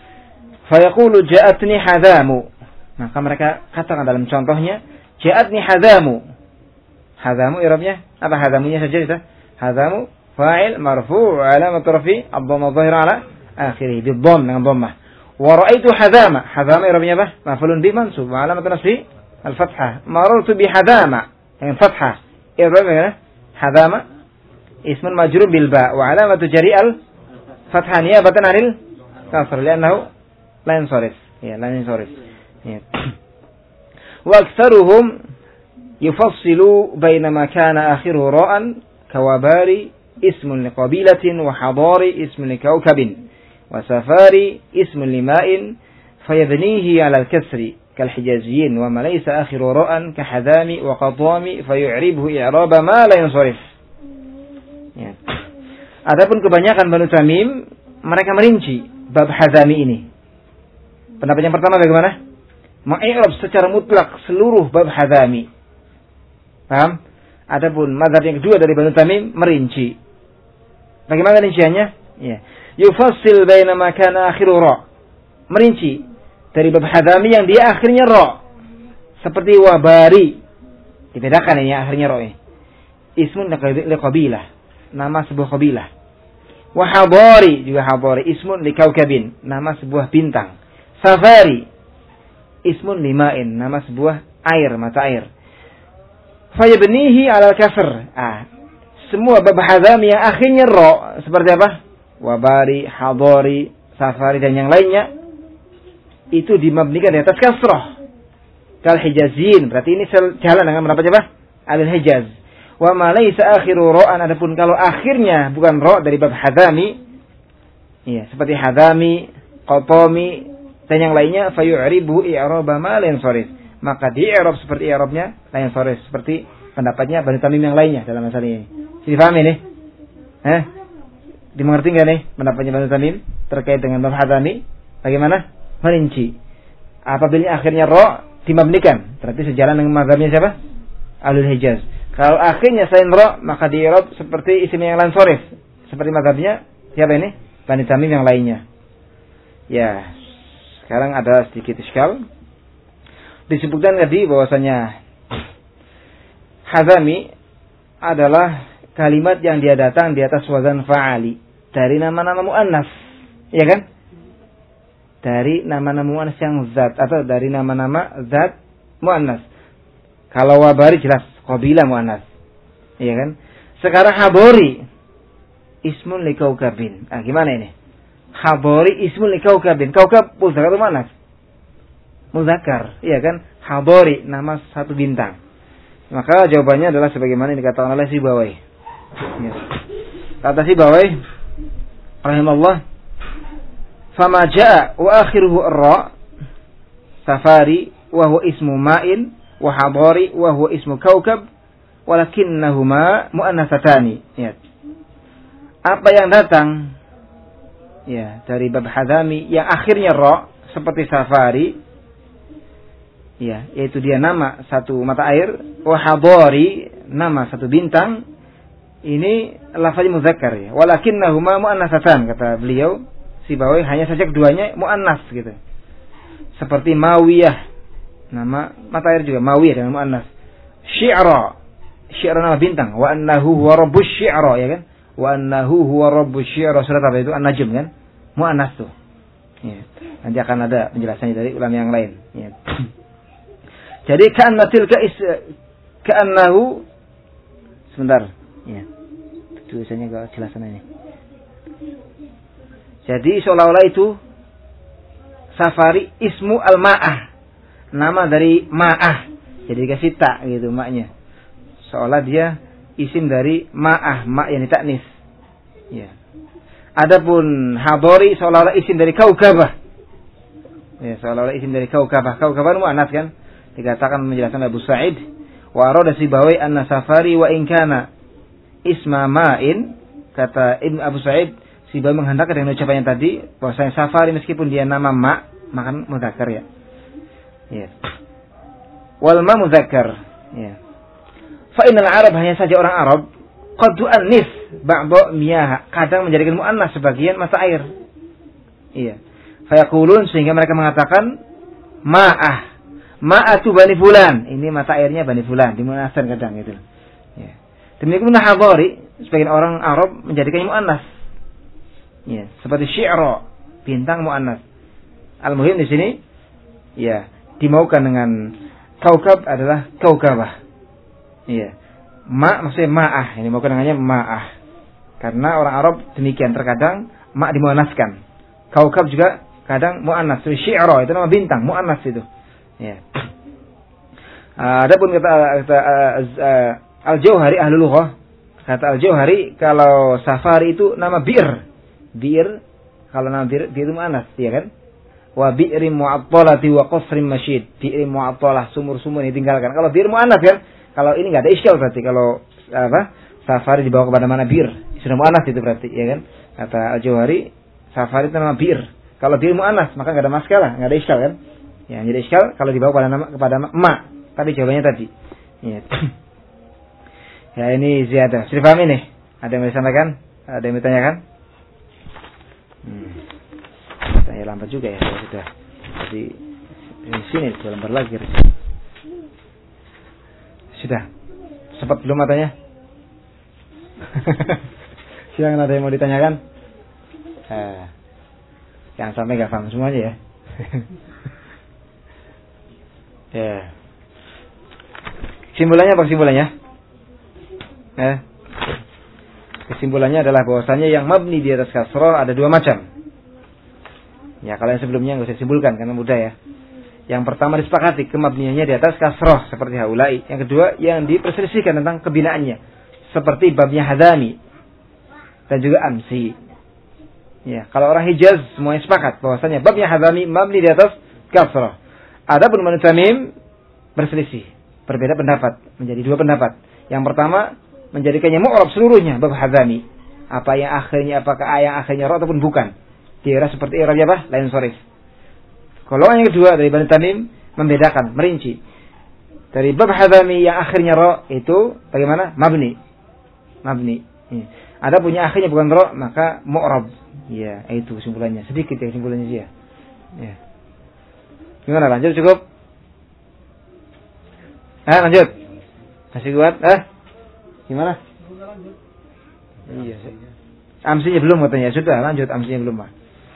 Fa yaqulu ja'atni hadamu. Maka mereka katakan dalam contohnya ja'atni hadamu. Hadamu i'rabnya apa? Hadamunya saja kita. Hadamu fa'il marfu' alamat rafi ad-dhamma dhahira ala akhirih bi dhamm dengan dhammah. Wa ra'aitu hadama. Hadama i'rabnya apa? Maf'ulun bi mansub wa alamat nasbi al-fathah. Marartu bi hadama dengan fathah. I'rabnya hadama ismun majrur bil ba wa alamatu jari al fathah niyabatan 'anil kasr li'annahu la yansarif. Ya, la yansarif. Ya. Wa aktsaruhum yufassilu baina ma kana akhiruhu ra'an kawabari ismun liqabilatin wa hadari ismun likawkabin. وسفاري اسم لماء فيبنيه على الكسر كالحجازيين وما ليس آخر راء كحذام وقطام فيعربه إعراب ما لا ينصرف. Ya. Adapun kebanyakan Banu Tamim mereka merinci bab hazami ini. Pendapat yang pertama bagaimana? Ma'irab secara mutlak seluruh bab hazami. Paham? Adapun mazhab yang kedua dari Banu Tamim merinci. Bagaimana rinciannya? Ya. Yufassil baina ma kana akhiru ra. Merinci dari bab hadami yang dia akhirnya ra. Seperti wabari. Dibedakan ini akhirnya ra. Ismun liqabilah, nama sebuah qabilah. Wa hadari juga hadari, ismun likaukabin, nama sebuah bintang. Safari ismun limain, nama sebuah air, mata air. Fayabnihi ala kasr. Ah, semua bab hadami yang akhirnya ra seperti apa? Wabari, hadari, safari dan yang lainnya itu dimabnikan di atas kasrah. Kal hijazin, berarti ini jalan dengan pendapat apa? Al-Hijaz. Wa ma laysa akhiru ra'an, adapun kalau akhirnya bukan ra dari bab hadami, ya, seperti hadami, qatami dan yang lainnya, fayu'ribu i'raba ma la yansarif. Maka di i'rab seperti i'rabnya la yansarif, seperti pendapatnya Banu Tamim yang lainnya dalam masalah ini. Dipahami nih? Hah? Dimengerti enggak nih pendapatnya Banu Tamim terkait dengan bab hadami? Bagaimana? Merinci. Apabila akhirnya ra dimabnikan, berarti sejalan dengan mazhabnya siapa? Ahlul Hijaz. Kalau akhirnya selain ra, maka di i'rab seperti isim yang lain sorif, seperti mazhabnya siapa ini? Banu Tamim yang lainnya. Ya, sekarang ada sedikit iskal. Disebutkan tadi bahwasanya hazami adalah kalimat yang dia datang di atas wazan fa'ali dari nama-nama muannas, ya kan? Dari nama-nama muannas yang zat atau dari nama-nama zat muannas. Kalau wabari jelas qabilah muannas, ya kan? Sekarang habori ismun likaukabin. Ah, gimana ini? Habori ismun likaukabin. Kaukab muzakkar atau muannas? Muzakkar, ya kan? Habori nama satu bintang. Maka jawabannya adalah sebagaimana yang dikatakan oleh Sibawai. Ya. Kata Sibawai rahimahullah, fama jaa wa akhiruhu ar-ra safari wa huwa ismu ma'in wa hadari wa huwa ismu kaukab walakinnahuma muannasatani. Ya. Apa yang datang ya dari bab hadami yang akhirnya ra seperti safari ya, yaitu dia nama satu mata air, wa hadari nama satu bintang, ini lafaz muzakkar ya. Walakinnahuma muannasatan kata beliau Sibawi, hanya saja keduanya muannas gitu. Seperti Mawiyah, nama mata air juga Mawiyah dengan muannas. Syi'ra, syi'ra nama bintang, wa annahu huwa rabbus syi'ra ya kan. Wa annahu huwa rabbus syi'ra, surat apa itu? An-Najm kan? Muannas tuh. Ya. Nanti akan ada penjelasannya dari ulama yang lain. Ya. Jadi ka'anna tilka is ka'annahu sebentar. Ya. Tulisannya enggak jelasan ini. Jadi seolah-olah itu safari ismu al-ma'ah. Nama dari ma'ah. Jadi dikasih tak gitu maknya. Seolah dia isim dari ma'ah, ma' yang ditaknis. Ya. Adapun hadari seolah-olah isim dari kaukabah. Ya, seolah-olah isim dari kaukabah. Kaukabah muannas kan? Dikatakan menjelaskan Abu Sa'id, wa arada Sibawi anna safari wa in kana isma ma'in, kata Ibnu Abu Sa'id, Sibawi menghendakkan dengan ucapannya tadi bahwasanya safari meskipun dia nama ma, maka mudzakkar ya. Ya. Wal ma mudzakkar. Ya. Fa innal Arab, hanya saja orang Arab, qad tu'annis ba'da miyah, kadang menjadikan muannas sebagian mata air. Iya. Fa yaqulun, sehingga mereka mengatakan ma'ah, ma'atu bani fulan, ini mata airnya bani fulan, dimuannaskan kadang gitu. Ya. Demikian pula hadari, sebagian orang Arab menjadikannya muannas. Ya, seperti syi'ra, bintang muannas. Al-muhim di sini ya, dimaukan dengan kaukab adalah kaukabah. Iya. Ma maksudnya ma'ah, ini mau dengannya ma'ah. Karena orang Arab demikian, terkadang ma dimuannaskan. Kaukab juga kadang muannas. Syi'ra itu nama bintang, muannas itu. Ya. Adapun kata, kata uh, Al-Jauhari ahli lughah, kata Al-Jauhari kalau safari itu nama bir. Bir kalau nama bir, bir itu muannas, ya kan? Wa bi'rim mu'attalati wa qasrim masyid. Bi'rim mu'attalah, sumur-sumur yang ditinggalkan. Kalau bir muannas kan? Kalau ini enggak ada iskal berarti kalau apa? Safari dibawa kepada mana bir? Sudah muannas itu berarti, ya kan? Kata Al-Jauhari, safari itu nama bir. Kalau bir muannas maka enggak ada masalah, enggak ada iskal kan? Ya, jadi iskal kalau dibawa kepada nama kepada ma. Tapi jawabannya tadi. Ya. Ya ini ziyadah. Sudah paham ini? Ada yang mau disampaikan? Ada yang ditanyakan? Hmm. Tanya lambat juga ya, sudah. Jadi di sini sudah lambat lagi. Sudah. Sempat belum matanya? Silakan, ada yang mau ditanyakan? Eh, jangan sampai nggak paham semuanya ya. Ya. Kesimpulannya apa kesimpulannya? Eh. Kesimpulannya adalah bahwasanya yang mabni di atas kasrah ada dua macam. Ya, kalau yang sebelumnya nggak usah simpulkan karena mudah ya. Yang pertama disepakati kemabniannya di atas kasrah seperti haulai. Yang kedua yang diperselisihkan tentang kebinaannya seperti babnya hadami dan juga amsi. Ya, kalau orang Hijaz semuanya sepakat bahwasanya babnya hadami mabni di atas kasrah. Adapun Bani Tamim berselisih, berbeda pendapat, menjadi dua pendapat. Yang pertama menjadikannya mu'rab seluruhnya bab hadami. Apa yang akhirnya, apakah yang akhirnya ra ataupun bukan. Kira seperti i'rab apa? Lain sorif. Kalau yang kedua dari Bani Tamim membedakan, merinci. Dari bab hadami yang akhirnya ra itu bagaimana? Mabni. Mabni. Ya. Ada punya akhirnya bukan ra maka mu'rab. Ya, itu kesimpulannya. Sedikit ya kesimpulannya dia. Ya. Gimana, lanjut cukup? Ah, lanjut. Masih kuat? Ah? Gimana? Iya. Amsinya belum katanya. Sudah, lanjut amsinya belum, Pak.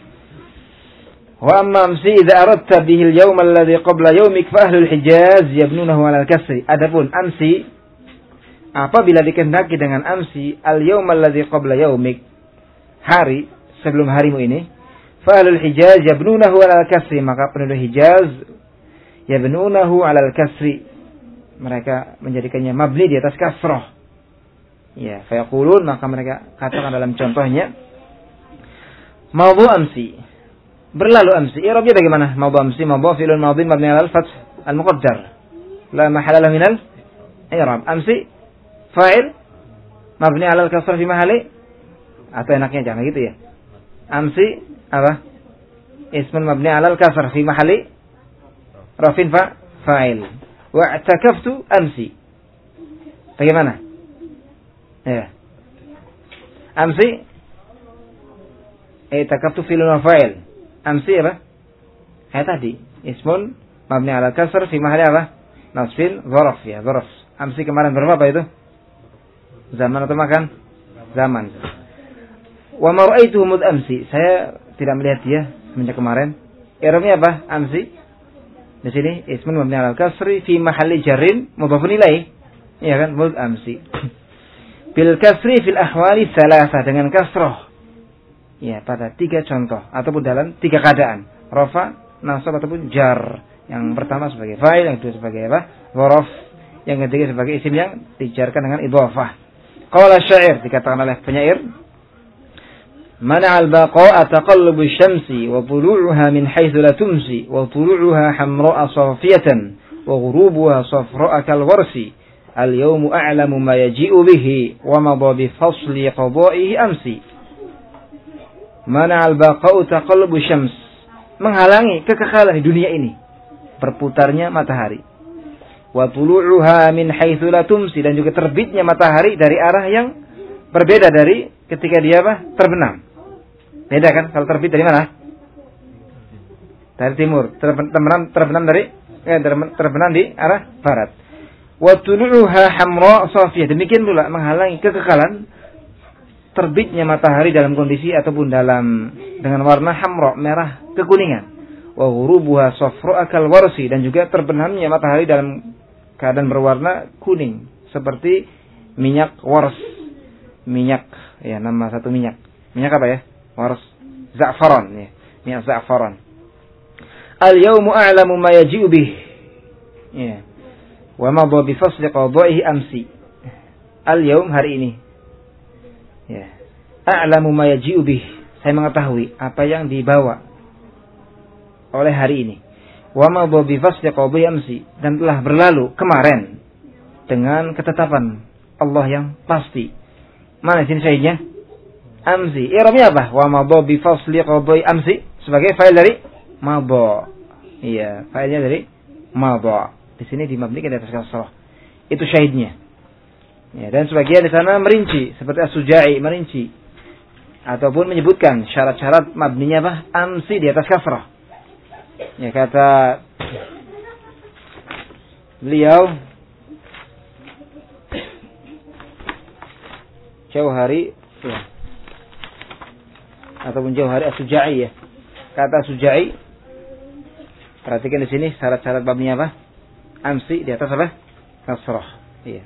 Wa amma amsi idza aradta bihi al-yawm alladhi qabla yawmik fa ahlul Hijaz yabnunahu 'ala al-kasri. Adapun amsi apabila dikehendaki dengan amsi al-yawm alladhi qabla yawmik, hari sebelum harimu ini, fa ahlul Hijaz yabnunahu 'ala al-kasri, maka penduduk Hijaz yabnunahu 'ala al-kasri, mereka menjadikannya mabni di atas kasrah. Ya, fa yaqulun, maka mereka katakan dalam contohnya madhu amsi, berlalu amsi. I'rabnya bagaimana? Madhu amsi, madhu fi'lun madhi mabni 'ala al-fath al-muqaddar la mahalla lahu min al-i'rab. Amsi fa'il mabni 'alal kasrah fi mahalli, atau enaknya jangan gitu ya. Amsi apa? Ismun mabni 'alal kasrah fi mahalli rafin fa fa'il. Wa'takaftu amsi. Bagaimana? Ya. Amsi i'takaftu fi'lun wa fa'il. Amsi apa? Kayak tadi, ismun mabni 'alal kasrah fi mahalli apa? Nasbin dzaraf ya, dzaraf. Amsi kemarin berapa itu? Zaman atau makan? Zaman. Wa ma ra'aituhu mud amsi. Saya tidak melihat dia semenjak kemarin. I'rabnya apa? Amsi. Di sini ismun mabni 'alal kasri fi mahalli jarrin mudhafun ilaih. Iya kan? Mud amsi. Bil kasri fil ahwali tsalatsa, dengan kasrah. Ya, pada tiga contoh ataupun dalam tiga keadaan. Rafa, nasab ataupun jar. Yang pertama sebagai fa'il, yang kedua sebagai apa? Dzaraf. Yang ketiga sebagai isim yang dijarkan dengan idhafah. Qala syair, dikatakan oleh penyair, mana'al baqa'a taqallubu syamsi wa tulu'uha min haitsu la tumsi wa tulu'uha hamra'a safiyatan wa ghurubuha safra'a kal warsi al yawmu a'lamu ma yaji'u bihi wa madha bi fasli qada'ihi amsi. Mana'al baqa'u taqallubu syams, menghalangi kekekalan di dunia ini berputarnya matahari. Wa tulu'uha min haitsu la tumsi, dan juga terbitnya matahari dari arah yang berbeda dari ketika dia apa? Terbenam. Beda kan? Kalau terbit dari mana? Dari timur. Terbenam terbenam dari eh, terbenam di arah barat. Wa tulu'uha hamra safiyah, demikian pula menghalangi kekekalan terbitnya matahari dalam kondisi ataupun dalam dengan warna hamra, merah kekuningan. Wa ghurubuha safra kal warsi, dan juga terbenamnya matahari dalam keadaan berwarna kuning seperti minyak wars. Minyak ya, nama satu minyak. Minyak apa ya? Wars, za'faran ya. Minyak za'faran. Al yawmu a'lamu ma yaji'u bih. Ya. Wa ma bi fasli qada'ihi amsi. Al yawm, hari ini. Ya. A'lamu ma yaji'u bih. Saya mengetahui apa yang dibawa oleh hari ini. Wa ma bi fasli qada'ihi amsi, dan telah berlalu kemarin dengan ketetapan Allah yang pasti. Mana sini syahidnya? Amsi. I'rabnya apa? Wa ma bi fasli qada'ihi amsi, sebagai fa'il dari madha. Iya, fa'ilnya dari madha. Di sini dimabnikan di atas kasrah. Itu syahidnya. Ya, dan sebagian di sana merinci, seperti As-Suja'i merinci ataupun menyebutkan syarat-syarat mabninya apa? Amsi di atas kasrah. Ya, kata beliau Jauhari ya, ataupun Jauhari As-Suja'i ya. Kata As-Suja'i, perhatikan di sini syarat-syarat babnya apa? Amsi di atas apa? Kasrah. Iya.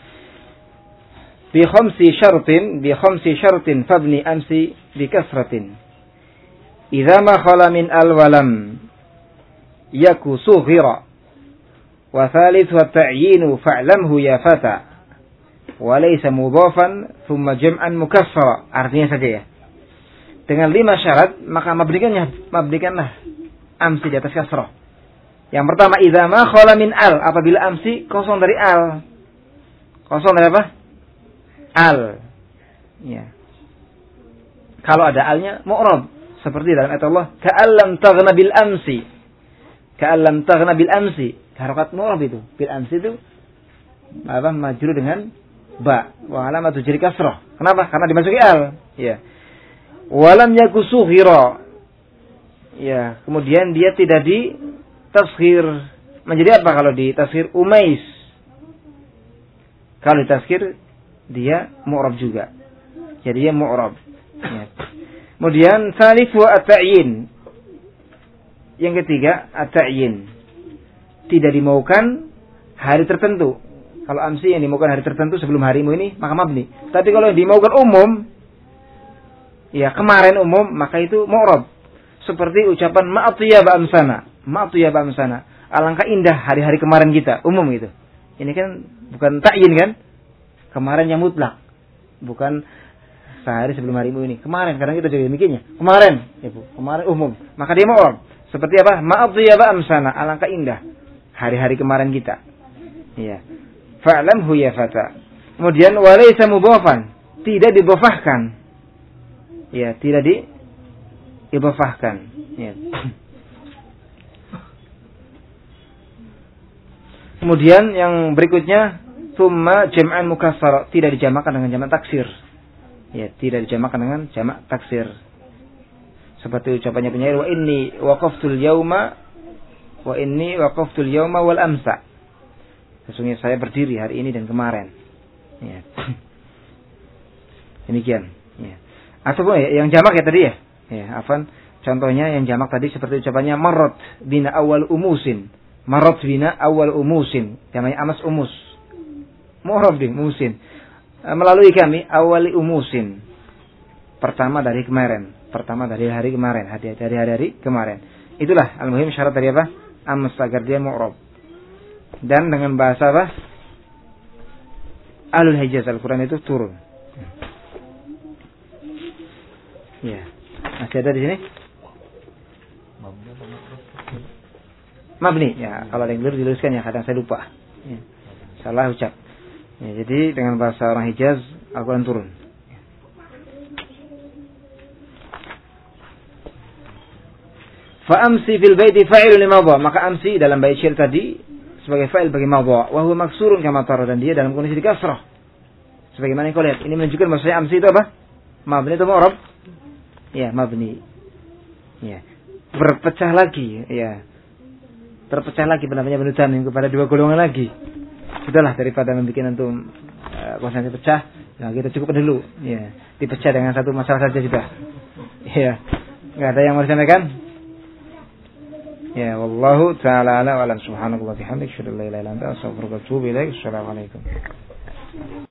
Bi khamsi syartin, bi khamsi syartin fabni amsi bi kasratin. Idza ma khala min al walam yaku sughira. Wa thalith wa ta'yinu fa'lamhu ya fata. Wa laysa mudhafan thumma jam'an mukassara. Artinya saja ya. Dengan lima syarat maka mabnikannya mabnikanlah amsi di atas kasrah. Yang pertama, idza ma khala min al, apabila amsi kosong dari al. Kosong dari apa? Al. Ya. Kalau ada alnya mu'rab, seperti dalam ayat Allah, ka'allam taghna bil amsi. Ka'allam taghna bil amsi. Harokat mu'rab itu. Bil amsi itu apa? Majrur dengan ba. Wa alamatu jari kasrah. Kenapa? Karena dimasuki al. Ya. Walam yaku sughira. Ya, kemudian dia tidak di tasghir. Menjadi apa kalau di tasghir? Umais. Kalau di tasghir dia mu'rab juga. Jadi dia mu'rab. Ya. Kemudian salif wa at-ta'yin. Yang ketiga, at-ta'yin. Tidak dimaukan hari tertentu. Kalau amsi yang dimaukan hari tertentu sebelum harimu ini, maka mabni. Tapi kalau yang dimaukan umum, ya kemarin umum, maka itu mu'rab. Seperti ucapan ma'atiyaba amsana. Ma'atiyaba amsana. Alangkah indah hari-hari kemarin kita. Umum gitu. Ini kan bukan ta'yin kan? Kemarin yang mutlak. Bukan sehari sebelum harimu ini. Kemarin. Kadang kita jadi demikiannya. Kemarin. Ya, Bu. Kemarin umum. Maka dia mu'rab. Seperti apa? Ma'atiyaba amsana. Alangkah indah hari-hari kemarin kita. Iya. Fa'lamhu ya fata. Kemudian walaysa mudhafan, tidak didhafahkan. Ya, tidak di didhafahkan. Ya. Kemudian yang berikutnya summa jam'an mukassar, tidak dijamakkan dengan jamak taksir. Ya, tidak dijamakkan dengan jamak taksir. Seperti ucapannya penyair, wa inni waqaftul yauma wa inni waqaftul yauma wal amsa. Sesungguhnya saya berdiri hari ini dan kemarin. Ya. Demikian. Ya. Ataupun ya, yang jamak ya tadi ya. Ya, afan. Contohnya yang jamak tadi seperti ucapannya marrat bina awal umusin. Marrat bina awal umusin. Namanya amas umus. Mu'rab ding umusin. Melalui kami awali umusin. Pertama dari kemarin. Pertama dari hari kemarin. Dari hari-hari kemarin. Itulah al-muhim syarat dari apa? Amas agar dia mu'rab. Dan dengan bahasa apa? Ahlul Hijaz Al-Quran itu turun. Ya. Masih ada di sini? Mabni. Ya, kalau ada yang belum diluluskan ya, kadang saya lupa. Ya. Salah ucap. Ya, jadi dengan bahasa orang Hijaz Al-Quran turun. Fa amsi fil baiti fa'ilun limadha, maka amsi dalam bait syair tadi sebagai fa'il bagi madha, wa huwa maksurun kama tara, dan dia dalam kondisi dikasrah. Sebagaimana yang kau lihat, ini menunjukkan bahwasanya amsi itu apa? Mabni atau mu'rab? Ya, mabni. Ya. Berpecah lagi, ya. Terpecah lagi pendapatnya Ibnu Tamim kepada dua golongan lagi. Sudahlah daripada membuat antum uh, konsentrasi pecah, nah kita cukup dulu, ya. Dipecah dengan satu masalah saja sudah. Ya. Enggak ada yang mau disampaikan? Ya, wallahu ta'ala ala wa alam subhanallahi wa bihamdihi asyhadu an la ilaha illa anta astaghfiruka wa atubu ilaik. Assalamualaikum.